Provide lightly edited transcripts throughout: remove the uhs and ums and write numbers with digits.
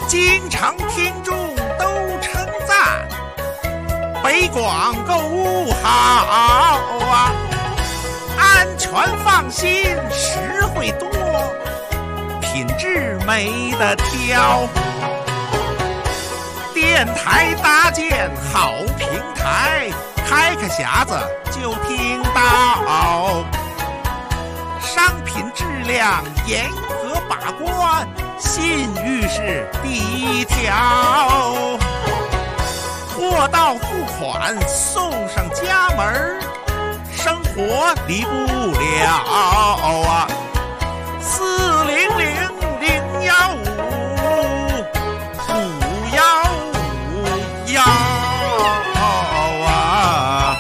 经常听众都称赞，北广购物好啊，安全放心，实惠多，品质没得挑。电台搭建好平台，开个匣子就听到，商品质量严格把关，信誉是第一条，货到付款送上家门，生活离不了啊！400-015-515啊！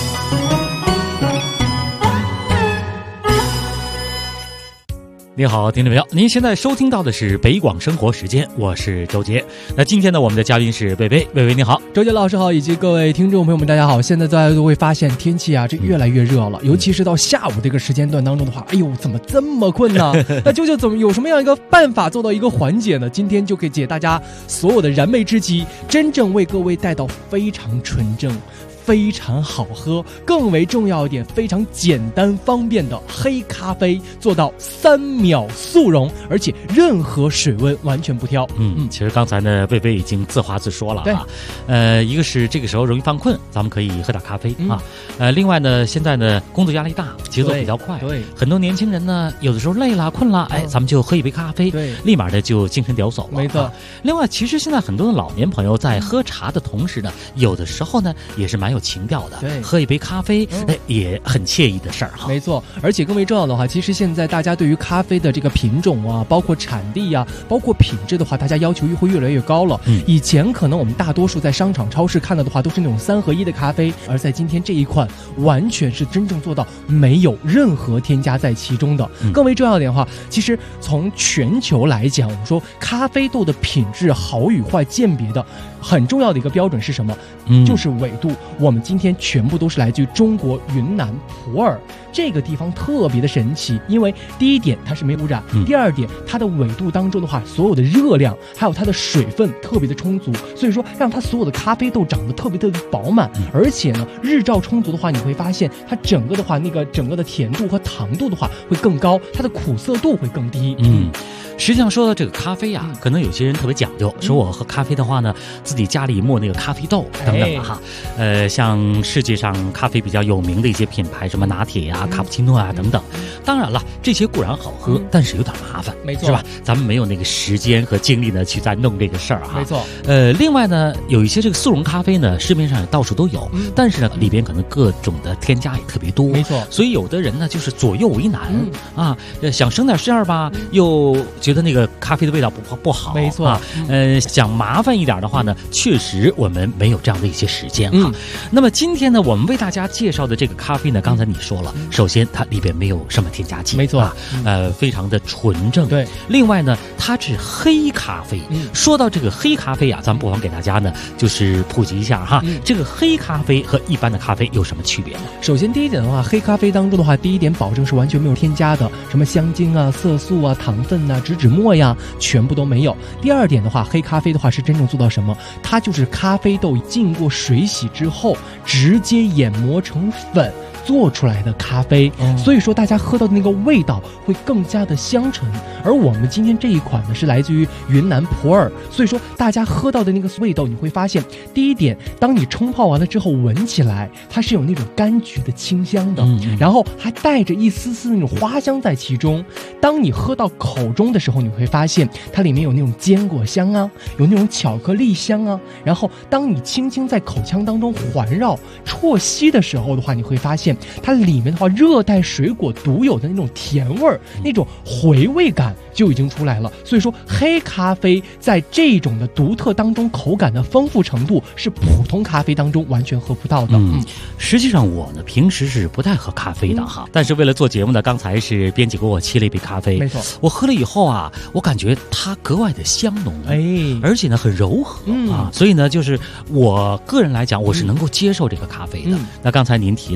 你好，听众朋友，您现在收听到的是北广生活时间，我是周杰。那今天呢，我们的嘉宾是贝贝，贝贝你好， 周杰老师好，以及各位听众朋友们，大家好。现在大家都会发现天气啊，这越来越热了，尤其是到下午这个时间段当中的话，哎呦，怎么这么困呢？那究竟有什么样一个办法做到一个缓解呢？今天就可以解大家所有的燃眉之急，真正为各位带到非常纯正、非常好喝，更为重要一点，非常简单方便的黑咖啡，做到3秒速溶，而且任何水温完全不挑。 其实刚才呢，贝贝已经自话自说了啊。一个是这个时候容易犯困，咱们可以喝点咖啡啊。另外呢，现在呢工作压力大，节奏比较快， 对， 很多年轻人呢有的时候累了、困了，咱们就喝一杯咖啡， 对， 立马的就精神抖擞了。 没错。 另外，其实现在很多的老年朋友在喝茶的同时呢，有的时候呢也是蛮有情调的， 对， 喝一杯咖啡，也很惬意的事儿哈。 没错，而且更为重要的话，其实现在大家对于咖啡的这个品种啊，包括产地啊，包括品质的话，大家要求会越来越高了。以前可能我们大多数在商场、超市看到的话，都是那种3合1的咖啡，而在今天这一款，完全是真正做到没有任何添加在其中的。更为重要的话，其实从全球来讲，我们说咖啡豆的品质好与坏鉴别的很重要的一个标准是什么？就是纬度。我们今天全部都是来自于中国云南普洱这个地方，特别的神奇，因为第一点它是没污染，第二点它的纬度当中的话，所有的热量还有它的水分特别的充足，所以说让它所有的咖啡豆长得特别的饱满，而且呢日照充足的话，你会发现它整个的话，那个整个的甜度和糖度的话会更高，它的苦涩度会更低。 实际上说到这个咖啡啊，可能有些人特别讲究，说我喝咖啡的话呢，自己家里磨那个咖啡豆等等的哈。像世界上咖啡比较有名的一些品牌，什么拿铁呀、卡布奇诺啊等等。当然了，这些固然好喝，但是有点麻烦， 没错， 是吧？咱们没有那个时间和精力呢去再弄这个事儿哈。 没错。 另外呢，有一些这个速溶咖啡呢，市面上也到处都有，但是呢，里边可能各种的添加也特别多， 没错。 所以有的人呢，就是左右为难啊，想省点事儿吧，又觉得那个咖啡的味道不好， 没错啊。想麻烦一点的话呢，确实我们没有这样的一些时间哈。那么今天呢，我们为大家介绍的这个咖啡呢，刚才你说了，首先它里边没有什么添加剂， 没错， 非常的纯正。 对， 另外呢，它是黑咖啡。说到这个黑咖啡啊，咱们不妨给大家呢，就是普及一下哈，这个黑咖啡和一般的咖啡有什么区别呢？ 首先第一点的话，黑咖啡当中的话，第一点保证是完全没有添加的，什么香精啊、色素啊、糖分啊、植脂末呀，全部都没有。第二点的话，黑咖啡的话是真正做到什么？它就是咖啡豆经过水洗之后，直接研磨成粉做出来的咖啡，所以说大家喝到的那个味道会更加的香醇。而我们今天这一款呢，是来自于云南普洱，所以说大家喝到的那个味道，你会发现，第一点，当你冲泡完了之后，闻起来它是有那种柑橘的清香的，然后还带着一丝丝那种花香在其中。当你喝到口中的时候，你会发现它里面有那种坚果香啊，有那种巧克力香啊，然后当你轻轻在口腔当中环绕啜吸的时候的话，你会发现它里面的话，热带水果独有的那种甜味儿，那种回味感就已经出来了。所以说黑咖啡在这种的独特当中，口感的丰富程度是普通咖啡当中完全喝不到的。 实际上我呢平时是不太喝咖啡的哈，但是为了做节目呢，刚才是编辑给我沏了一杯咖啡， 没错， 我喝了以后啊，我感觉它格外的香浓，而且呢很柔和所以呢就是我个人来讲，我是能够接受这个咖啡的。那刚才您提到这咖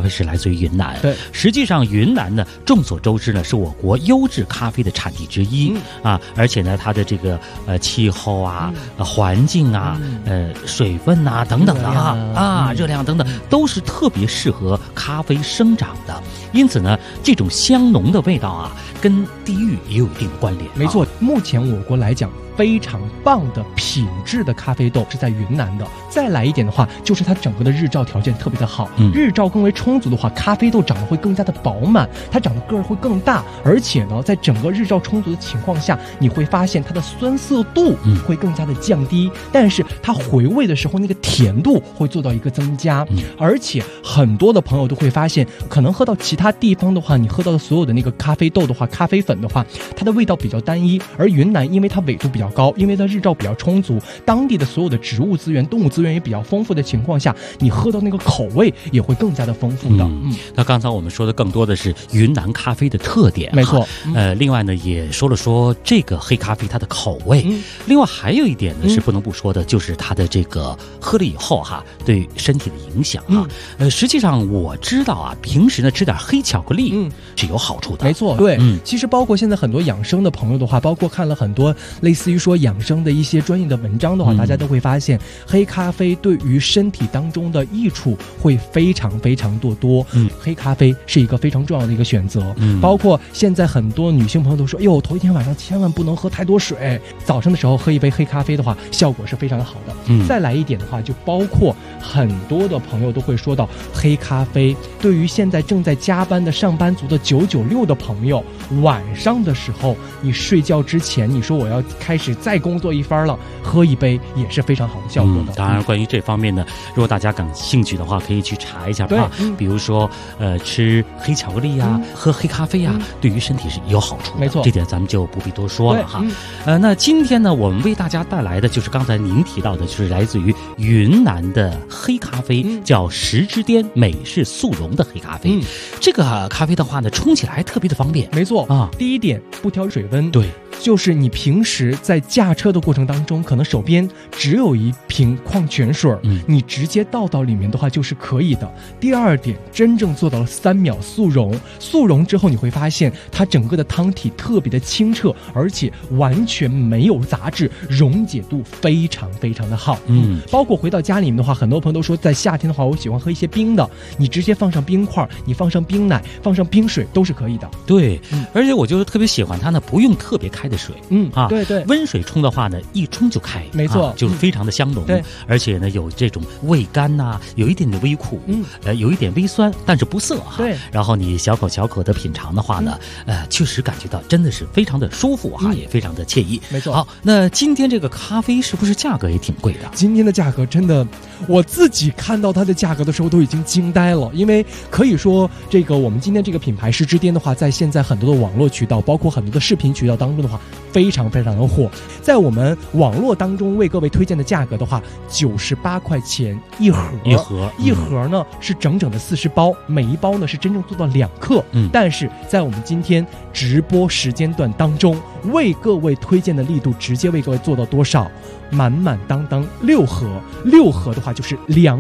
啡是来自于云南。 对， 实际上云南呢，众所周知呢，是我国优质咖啡的产地之一而且呢，它的这个气候啊、环境啊、水分啊等等的热量等等，都是特别适合咖啡生长的。因此呢，这种香浓的味道啊，跟地域也有一定的关联。 没错，目前我国来讲，非常棒的品质的咖啡豆是在云南的。再来一点的话，就是它整个的日照条件特别的好，日照更为充足的话，咖啡豆长得会更加的饱满，它长得个儿会更大，而且呢，在整个日照充足的情况下，你会发现它的酸涩度会更加的降低，但是它回味的时候那个甜度会做到一个增加，而且很多的朋友都会发现，可能喝到其他地方的话，你喝到的所有的那个咖啡豆的话，咖啡粉的话，它的味道比较单一，而云南因为它纬度比较高，因为它日照比较充足，当地的所有的植物资源、动物资源也比较丰富的情况下，你喝到那个口味也会更加的丰富的。 那刚才我们说的更多的是云南咖啡的特点， 没错。 另外呢，也说了说这个黑咖啡它的口味。另外还有一点呢，是不能不说的，就是它的这个喝了以后对身体的影响实际上我知道平时呢吃点黑巧克力是有好处的。 没错，对。其实包括现在很多养生的朋友的话，包括看了很多类似于说养生的一些专业的文章的话，大家都会发现黑咖啡对于身体当中的益处会非常非常多。黑咖啡是一个非常重要的一个选择。包括现在很多女性朋友都说，哎呦，头一天晚上千万不能喝太多水，早上的时候喝一杯黑咖啡的话，效果是非常的好的。再来一点的话，就包括很多的朋友都会说到，黑咖啡对于现在正在加班的上班族的996的朋友，晚上的时候你睡觉之前，你说我要开始再工作一番了，喝一杯也是非常好的效果的。 当然关于这方面呢，如果大家感兴趣的话，可以去查一下比如说吃黑巧克力喝黑咖啡对于身体是有好处的。 没错， 这点咱们就不必多说了那今天呢，我们为大家带来的就是刚才您提到的，就是来自于云南的黑咖啡，叫十之巅美式速溶的黑咖啡。这个咖啡的话呢，冲起来特别的方便。 没错第一点，不挑水温。 对， 就是你平时在驾车的过程当中，可能手边只有一瓶矿泉水，你直接倒到里面的话就是可以的。第二点，真正做到了3秒速溶，速溶之后你会发现它整个的汤体特别的清澈，而且完全没有杂质，溶解度非常非常的好。包括回到家里面的话，很多朋友都说在夏天的话，我喜欢喝一些冰的，你直接放上冰块，你放上冰奶，放上冰水都是可以的。 对，而且我就特别喜欢它呢，不用特别开的水。 对， 温水冲的话呢，一冲就开。 没错， 就是非常的香浓。 对， 而且呢，有这种味甘有一点点微苦，有一点微酸，但是不涩对， 然后你小口小口的品尝的话呢，确实感觉到真的是非常的舒服也非常的惬意。 没错。 好，那今天这个咖啡是不是价格也挺贵的？ 今天的价格真的，我自己看到它的价格的时候都已经惊呆了，因为可以说这个我们今天这个品牌十之巅的话，在现在很多的网络渠道，包括很多的视频渠道当中的话，非常非常的火。在我们网络当中为各位推荐的价格的话，98块钱一盒，一盒呢是整整的40包，每一包呢是真正做到2克。但是在我们今天直播时间段当中，为各位推荐的力度直接为各位做到多少？满满当当6盒的话就是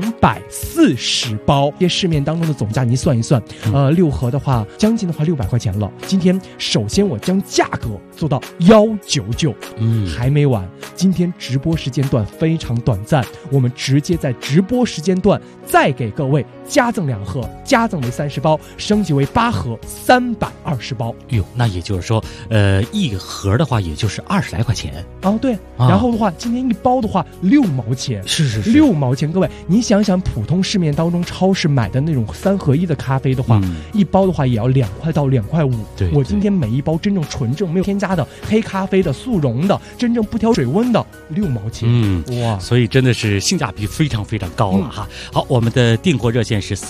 240包。这市面当中的总价你算一算，6盒的话将近的话600块钱了。今天首先我将价格做到199，还没完，今天直播时间段非常短暂，我们直接在直播时间段再给各位加赠2盒，加赠为30包，升级为8盒，320包。 哟，那也就是说，一盒的话也就是20来块钱。 对。然后的话，今天一包的话6毛钱， 是 6毛钱。各位，你想想，普通市面当中超市买的那种3合1的咖啡的话，一包的话也要2块到2块5。 对， 我今天每一包真正纯正没有添加的黑咖啡的速溶的，真正不挑水温的6毛钱。哇， 所以真的是性价比非常非常高了哈。好，我们的订货热线是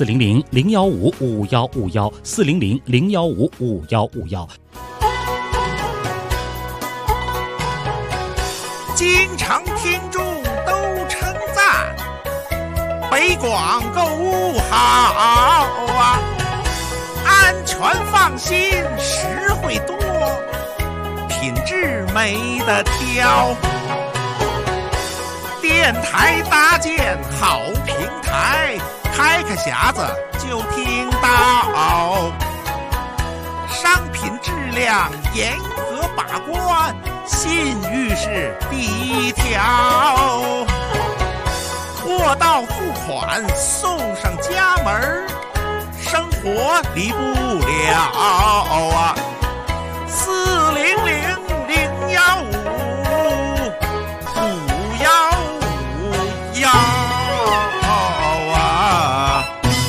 400-015-5151，400-015-5151。 经常听众都称赞，北广购物好安全放心，实惠多，品质没得挑。电台搭建好平台， 开开匣子就听到，商品质量严格把关，信誉是第一条。货到付款送上家门，生活离不了啊！400-015-515啊！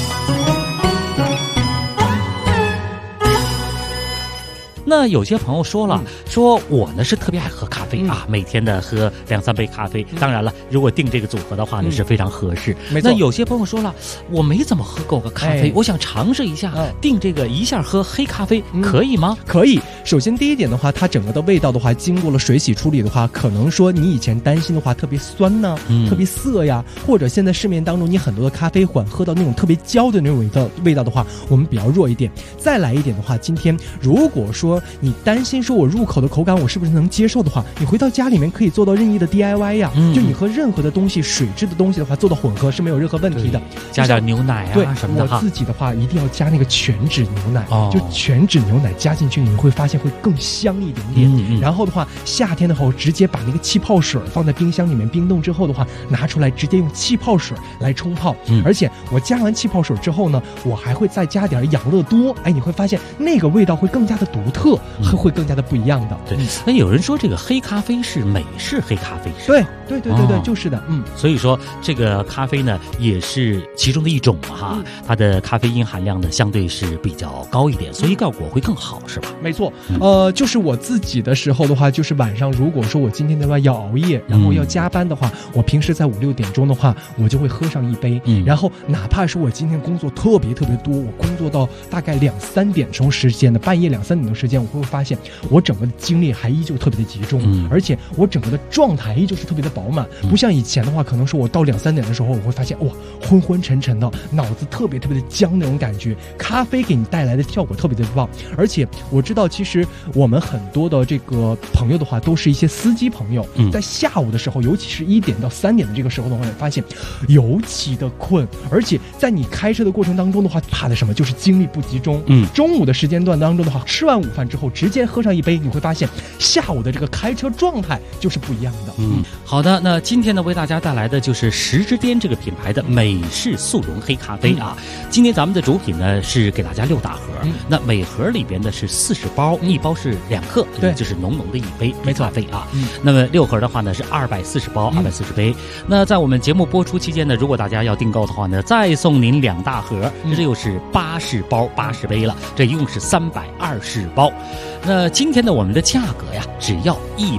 那有些朋友说了，说我呢是特别爱喝咖啡啊，每天的喝2-3杯咖啡。当然了，如果定这个组合的话呢，是非常合适。 没错。 那有些朋友说了，我没怎么喝过个咖啡，我想尝试一下，定这个一下喝黑咖啡，可以吗？ 可以。首先第一点的话，它整个的味道的话，经过了水洗处理的话，可能说你以前担心的话特别酸呢，特别涩呀，或者现在市面当中你很多的咖啡馆喝到那种特别焦的那种味道的话，我们比较弱一点。再来一点的话，今天如果说你担心说我入口的口感我是不是能接受的话，你回到家里面可以做到任意的 DIY 呀，就你和任何的东西水质的东西的话做到混合是没有任何问题的。 加点牛奶啊什么的我自己的话一定要加那个全脂牛奶，就全脂牛奶加进去你会发现会更香一点点。然后的话夏天的话我直接把那个气泡水放在冰箱里面冰冻之后的话拿出来直接用气泡水来冲泡，而且我加完气泡水之后呢，我还会再加点养乐多，你会发现那个味道会更加的独特，会更加的不一样的。 对，那有人说这个黑咖啡是美式黑咖啡， 对，就是的， 所以说这个咖啡呢也是其中的一种哈，它的咖啡因含量呢相对是比较高一点，所以效果会更好，是吧？ 没错，就是我自己的时候的话，就是晚上如果说我今天的话要熬夜，然后要加班的话，我平时在5-6点钟的话，我就会喝上一杯，然后哪怕说我今天工作特别多，我工作到大概2-3点钟时间的半夜2-3点钟时间，我会发现我整个的精力还依旧特别的集中，而且我整个的状态依旧是特别的饱满，不像以前的话，可能说我到2-3点的时候，我会发现哇昏昏沉沉的，脑子特别的僵那种感觉。咖啡给你带来的效果特别的棒，而且我知道其实我们很多的这个朋友的话，都是一些司机朋友，在下午的时候，尤其是1点到3点的这个时候的话，发现尤其的困，而且在你开车的过程当中的话，怕的什么就是精力不集中。中午的时间段当中的话，吃完午饭之后直接喝上一杯，你会发现下午的这个开车状态就是不一样的。 好的，那今天呢为大家带来的就是10之巅这个品牌的美式速溶黑咖啡啊。今天咱们的主品呢是给大家6大盒，那每盒里边呢是40包，一包是2克，对，就是浓浓的一杯咖啡啊。那么6盒的话呢是240包，240杯。那在我们节目播出期间呢，如果大家要订购的话呢，再送您2大盒，这又是80包80杯了，这一共是320包。那今天呢我们的价格呀只要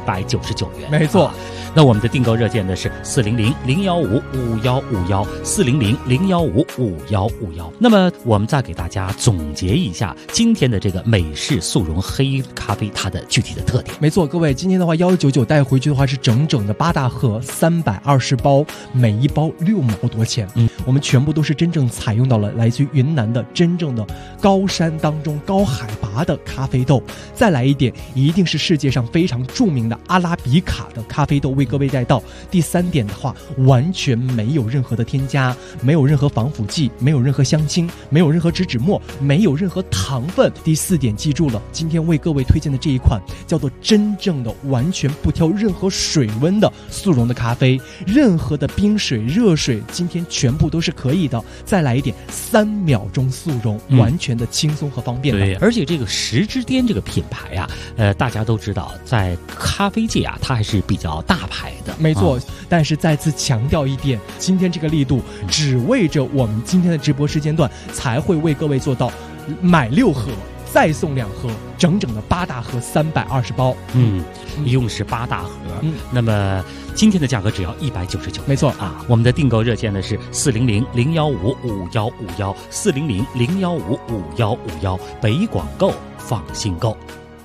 199元， 没错。 那我们的订购热线呢是400-015-5151，400-015-5151。那么我们再给大家总结一下今天的这个美式速溶黑咖啡它的具体的特点。 没错，各位，今天的话199带回去的话是整整的8大盒，320包，每一包6毛多钱。我们全部都是真正采用到了来自于云南的真正的高山当中高海拔的咖啡豆。再来一点，一定是世界上非常著名的阿拉比卡的咖啡豆为各位带到。第3点的话，完全没有任何的添加，没有任何防腐剂，没有任何香精，没有任何植脂末，没有任何糖分。第4点记住了，今天为各位推荐的这一款叫做真正的完全不挑任何水温的速溶的咖啡，任何的冰水热水今天全部都是可以的。再来一点，3秒钟速溶，完全的轻松和方便。 对，而且这个10之巅这个品牌啊，大家都知道在咖啡界啊它还是比较大牌的。 没错，但是再次强调一点，今天这个力度只为着我们今天的直播时间段才会为各位做到买6盒再送2盒，整整的8大盒320包。 一共是8大盒。那么今天的价格只要199。 没错啊，我们的订购热线呢是400-015-5151，400-015-5151，北广购放心购。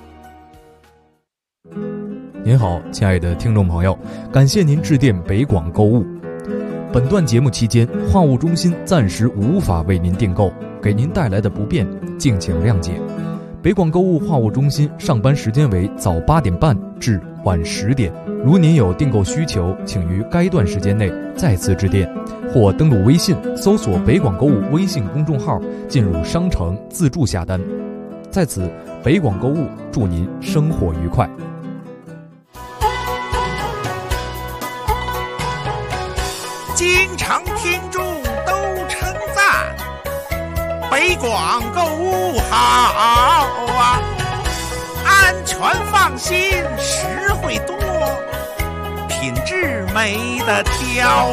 您好，亲爱的听众朋友，感谢您致电北广购物。本段节目期间，话务中心暂时无法为您订购，给您带来的不便，敬请谅解。北广购物话务中心上班时间为早8点半至晚10点。如您有订购需求，请于该段时间内再次致电或登录微信搜索北广购物微信公众号，进入商城自助下单。在此，北广购物祝您生活愉快。 经常听众都称赞北广购物好啊，安全放心，实惠多，品质没得挑。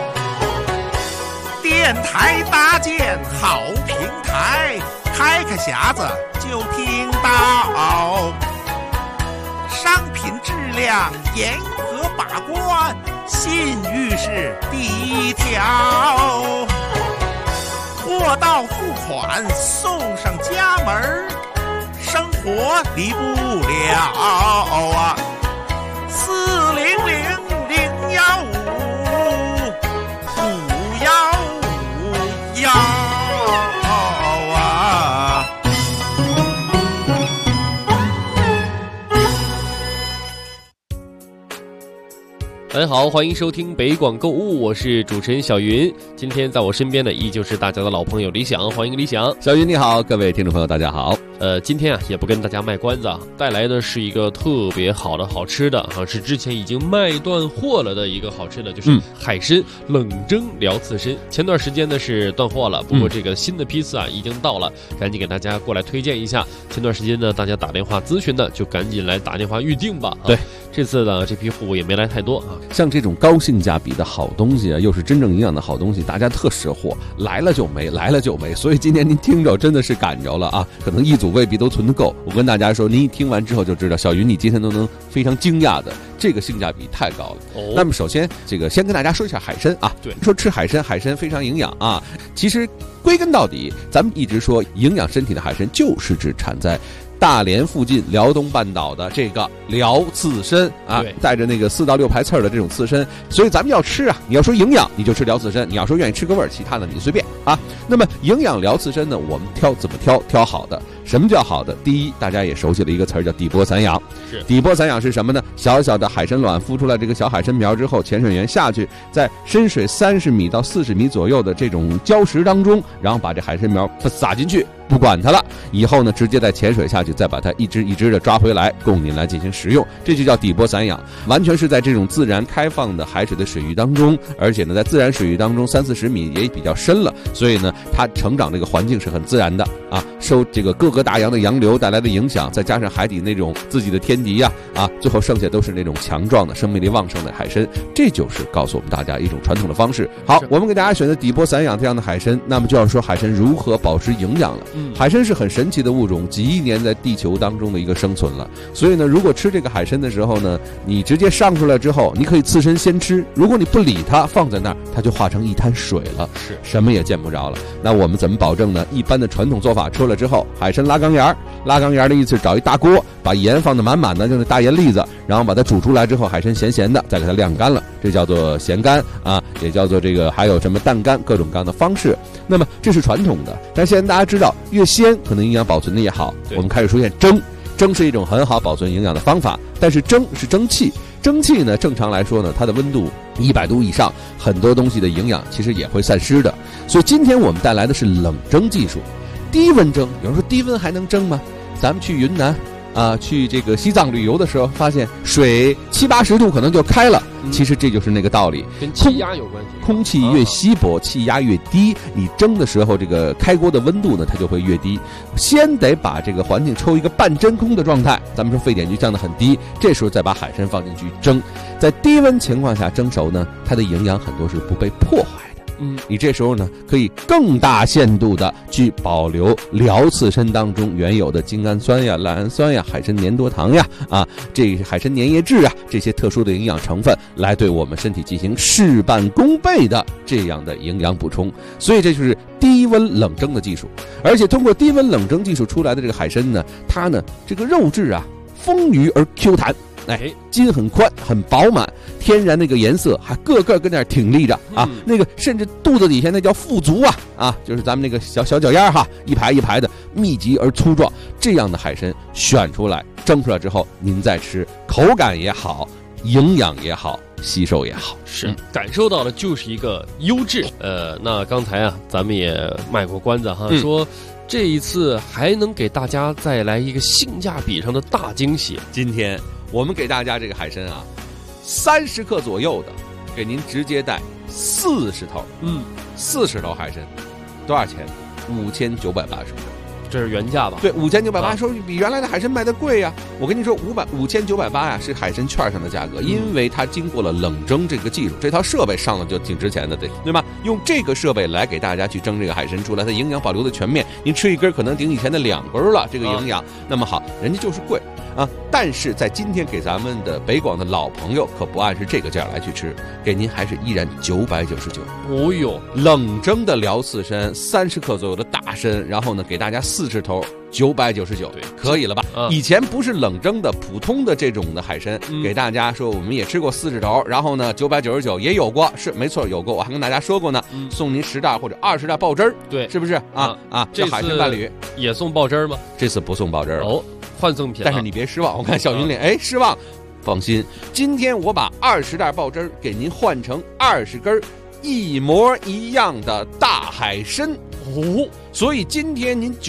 电台搭建好平台，开匣子就听到，商品质量严格把关，信誉是第一条。货到付款送上家门，生活离不了啊！400-015-515啊！ 大家好，欢迎收听北广购物，我是主持人小云。今天在我身边的依旧是大家的老朋友李想，欢迎李想。 小云你好，各位听众朋友大家好。 今天也不跟大家卖关子啊，带来的是一个特别好的好吃的是之前已经卖断货了的一个好吃的，就是海参冷蒸辽刺身。前段时间呢是断货了，不过这个新的批次已经到了，赶紧给大家过来推荐一下。前段时间呢大家打电话咨询的，就赶紧来打电话预定吧。 对， 这次呢这批货也没来太多像这种高性价比的好东西又是真正营养的好东西，大家特识货，来了就没，来了就没。所以今天您听着真的是赶着了可能一组未必都存得够。我跟大家说，您一听完之后就知道，小云你今天都能非常惊讶的，这个性价比太高了。那么首先先跟大家说一下海参对，说吃海参非常营养其实归根到底，咱们一直说营养身体的海参就是指产在大连附近辽东半岛的这个辽刺参带着那个4到6排刺的这种刺参。所以咱们要吃你要说营养你就吃辽刺参，你要说愿意吃个味儿，其他的你随便那么营养辽刺参呢，我们怎么挑好的？什么叫好的？第一，大家也熟悉了一个词儿叫底波散养。底波散养是什么呢？小小的海参卵孵出来这个小海参苗之后，潜水员下去，在深水30米到40米左右的这种礁石当中，然后把这海参苗撒进去，不管它了。以后呢，直接再潜水下去，再把它一只一只的抓回来，供您来进行食用。这就叫底波散养，完全是在这种自然开放的海水的水域当中，而且呢，在自然水域当中30-40米也比较深了，所以呢，它成长这个环境是很自然的受这个各个大洋的洋流带来的影响，再加上海底那种自己的天敌最后剩下都是那种强壮的、生命力旺盛的海参。这就是告诉我们大家一种传统的方式。好，我们给大家选择底波散养这样的海参，那么就要说海参如何保持营养了。海参是很神奇的物种，几亿年在地球当中的一个生存了。所以呢，如果吃这个海参的时候呢，你直接上出来之后，你可以刺身先吃，如果你不理它，放在那儿，它就化成一滩水了，什么也见不着了。那我们怎么保证呢？一般的传统做法，出来之后，海参拉缸沿的意思是找一大锅，把盐放得满满的，就那大盐粒子，然后把它煮出来之后，海参咸咸的，再给它晾干了，这叫做咸干也叫做还有什么淡干，各种各样的方式。那么这是传统的，但现在大家知道，越鲜可能营养保存的也好，我们开始出现蒸是一种很好保存营养的方法，但是蒸是蒸汽呢，正常来说呢，它的温度100度以上，很多东西的营养其实也会散失的。所以今天我们带来的是冷蒸技术，低温蒸。有人说低温还能蒸吗？咱们去云南去这个西藏旅游的时候，发现水70-80度可能就开了。其实这就是那个道理， 跟气压有关系。 空气越稀薄，气压越低，你蒸的时候这个开锅的温度呢，它就会越低。先得把这个环境抽一个半真空的状态，咱们说沸点就降得很低，这时候再把海参放进去蒸，在低温情况下蒸熟呢，它的营养很多是不被破坏的。你这时候呢，可以更大限度的去保留辽刺参当中原有的精氨酸赖氨酸海参粘多糖这海参粘液质这些特殊的营养成分，来对我们身体进行事半功倍的这样的营养补充。所以这就是低温冷蒸的技术。而且通过低温冷蒸技术出来的这个海参呢，它呢这个肉质丰腴而 Q 弹，筋很宽很饱满，天然那个颜色还个个跟那儿挺立着那个甚至肚子底下那叫腹足就是咱们那个小脚丫一排一排的密集而粗壮。这样的海参选出来蒸出来之后，您再吃，口感也好， 营养也好，吸收也好， 是感受到的就是一个优质。那刚才啊，咱们也卖过关子哈，说这一次还能给大家再来一个性价比上的大惊喜。 今天我们给大家这个海参啊，30克左右的，给您直接带40头，40头海参，多少钱？5980。 这是原价吧？ 对，5980，说比原来的海参卖的贵呀。我跟你说，5980呀是海参券上的价格，因为它经过了冷蒸这个技术，这套设备上了就挺值钱的，对吧？用这个设备来给大家去蒸这个海参出来，它营养保留的全面，您吃一根可能顶以前的2根了，这个营养。那么好，人家就是贵啊，但是在今天给咱们的北广的老朋友可不按是这个价来去吃，给您还是依然999。 哦哟， 冷蒸的辽刺参30克左右的大参，然后呢给大家40头999，对，可以了吧？以前不是冷蒸的普通的这种的海参，给大家说我们也吃过40头，然后呢999也有过，是没错有过，我还跟大家说过呢，送您10袋或者20袋爆汁儿， 对， 是不是啊？这海参伴侣也送爆汁儿吗？ 这次不送爆汁儿哦，换赠品。 但是你别失望，我看小云脸，失望，放心，今天我把20袋爆汁儿给您换成20根一模一样的大海参哦， 所以今天您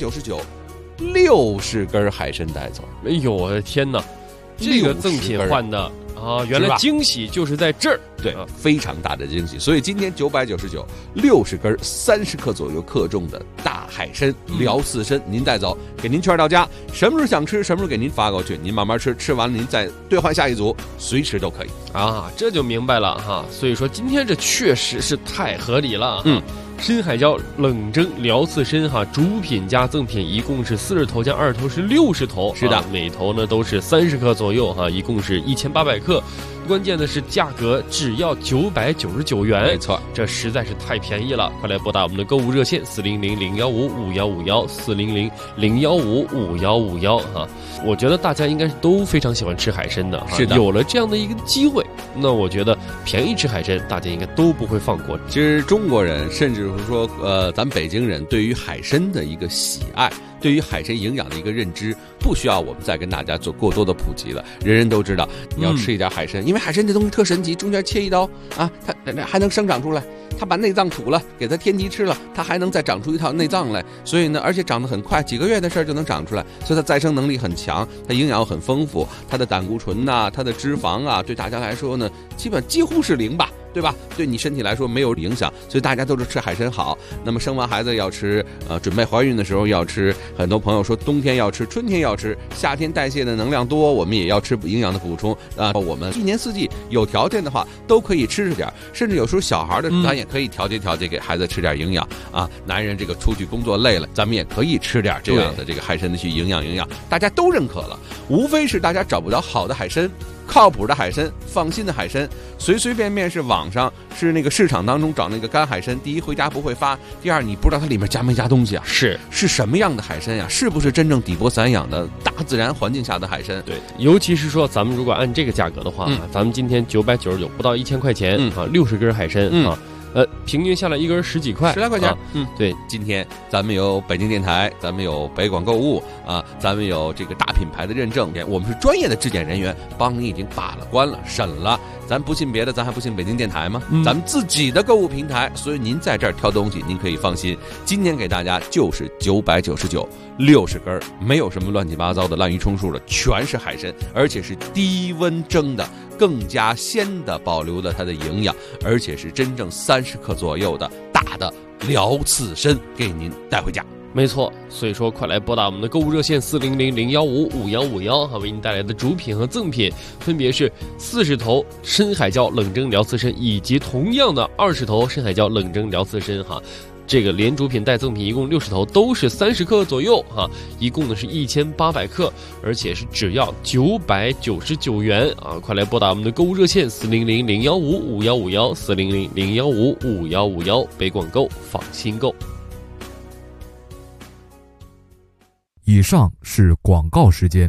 999。60根海参带走， 哎呦我的天哪！这个赠品换的啊，原来惊喜就是在这儿， 对，非常大的惊喜。所以今天999，60根30克左右克重的大海参辽刺参，您带走，给您券到家，什么时候想吃，什么时候给您发过去，您慢慢吃，吃完了您再兑换下一组，随时都可以啊，这就明白了哈。所以说今天这确实是太合理了，深海椒冷蒸辽刺参哈，主品加赠品一共是40头加2头是60头， 是的， 每头呢都是30克左右哈，一共是1800克。关键的是价格只要999元， 没错， 这实在是太便宜了！快来拨打我们的购物热线400-015-5151，400-015-5151哈。我觉得大家应该是都非常喜欢吃海参的， 是的， 有了这样的一个机会，那我觉得便宜吃海参，大家应该都不会放过。 其实中国人，甚至是说咱北京人对于海参的一个喜爱，对于海参营养的一个认知，不需要我们再跟大家做过多的普及了，人人都知道你要吃一点海参，因为海参这东西特神奇，中间切一刀啊，它还能生长出来，它把内脏吐了，给它天敌吃了，它还能再长出一套内脏来，所以呢，而且长得很快，几个月的事儿就能长出来，所以它再生能力很强，它营养很丰富，它的胆固醇呐，它的脂肪啊，对大家来说呢，几乎是0吧。对吧？对你身体来说没有影响，所以大家都是吃海参好。那么生完孩子要吃，准备怀孕的时候要吃。很多朋友说冬天要吃，春天要吃，夏天代谢的能量多，我们也要吃营养的补充啊。我们一年四季有条件的话都可以吃点，甚至有时候小孩的咱也可以调节给孩子吃点营养啊。男人这个出去工作累了，咱们也可以吃点这样的这个海参的去营养，大家都认可了。无非是大家找不着好的海参。靠谱的海参，放心的海参，随便便是网上是那个市场当中找那个干海参，第一回家不会发，第二你不知道它里面加没加东西啊？是什么样的海参呀？是不是真正底部散养的大自然环境下的海参？ 对，尤其是说咱们如果按这个价格的话，咱们今天999不到1000块钱啊，60根海参啊。平均下来一根10几块，10来块钱。对，今天咱们有北京电台，咱们有北广购物啊，咱们有这个大品牌的认证，我们是专业的质检人员，帮你已经把了关了，审了。咱不信别的，咱还不信北京电台吗？咱们自己的购物平台，所以您在这儿挑东西，您可以放心。今天给大家就是999，60根，没有什么乱七八糟的滥竽充数的，全是海参，而且是低温蒸的。更加鲜的保留了它的营养，而且是真正30克左右的大的辽刺参给您带回家。 没错，所以说快来拨打我们的购物热线400-015-5151哈，为您带来的主品和赠品分别是40头深海椒冷蒸辽刺参，以及同样的20头深海椒冷蒸辽刺参哈。这个连主品带赠品一共60头，都是30克左右哈，一共呢是1800克，而且是只要999元啊！快来拨打我们的购物热线400-015-5151，400-015-5151，北广购，放心购。 以上是广告时间。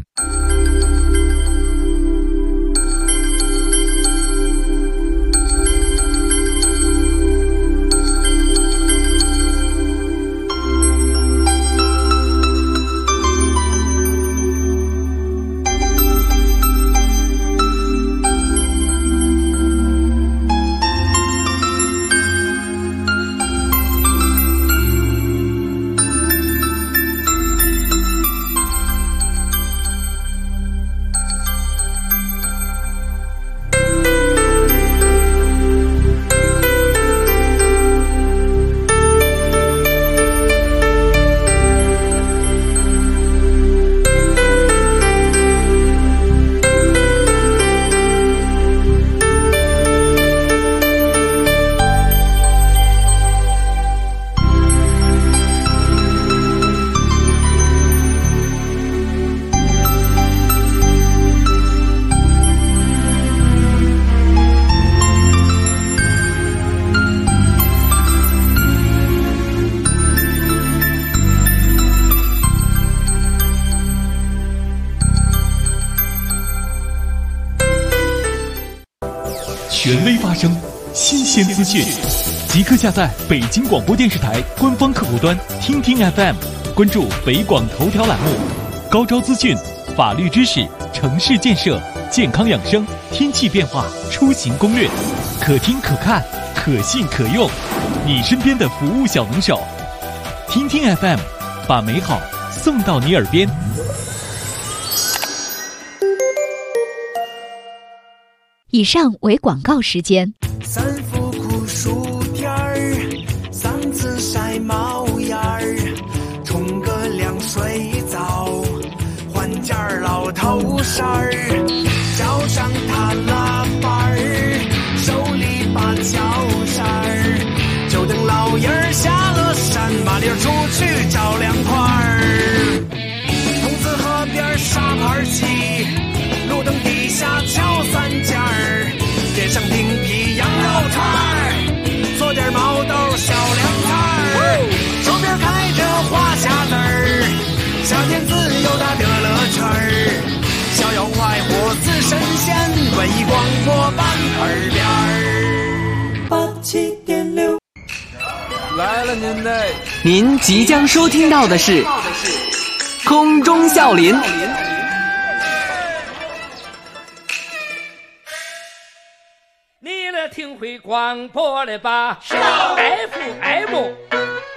权威发声，新鲜资讯，即刻下载北京广播电视台官方客户端听听 FM， 关注北广头条栏目，高招资讯、法律知识、城市建设、健康养生、天气变化、出行攻略，可听可看，可信可用，你身边的服务小能手。听听 FM， 把美好送到你耳边。 以上为广告时间。 三伏酷暑天儿，3次晒猫眼儿，冲个凉水澡，换件老头衫儿，脚上踏喇叭儿，手里把脚扇儿，就等老爷儿下了山，麻溜出去找凉快儿。筒子河边沙盘棋，路灯底下敲三尖儿，街上饼皮羊肉串儿，做点毛豆小凉菜儿，手边开着花匣子儿，夏天自由打的乐圈儿，逍遥快活似神仙，文艺广播伴耳边儿。87.6 来了您即将收听到的是空中笑林。 你来听会广播的吧？是 FM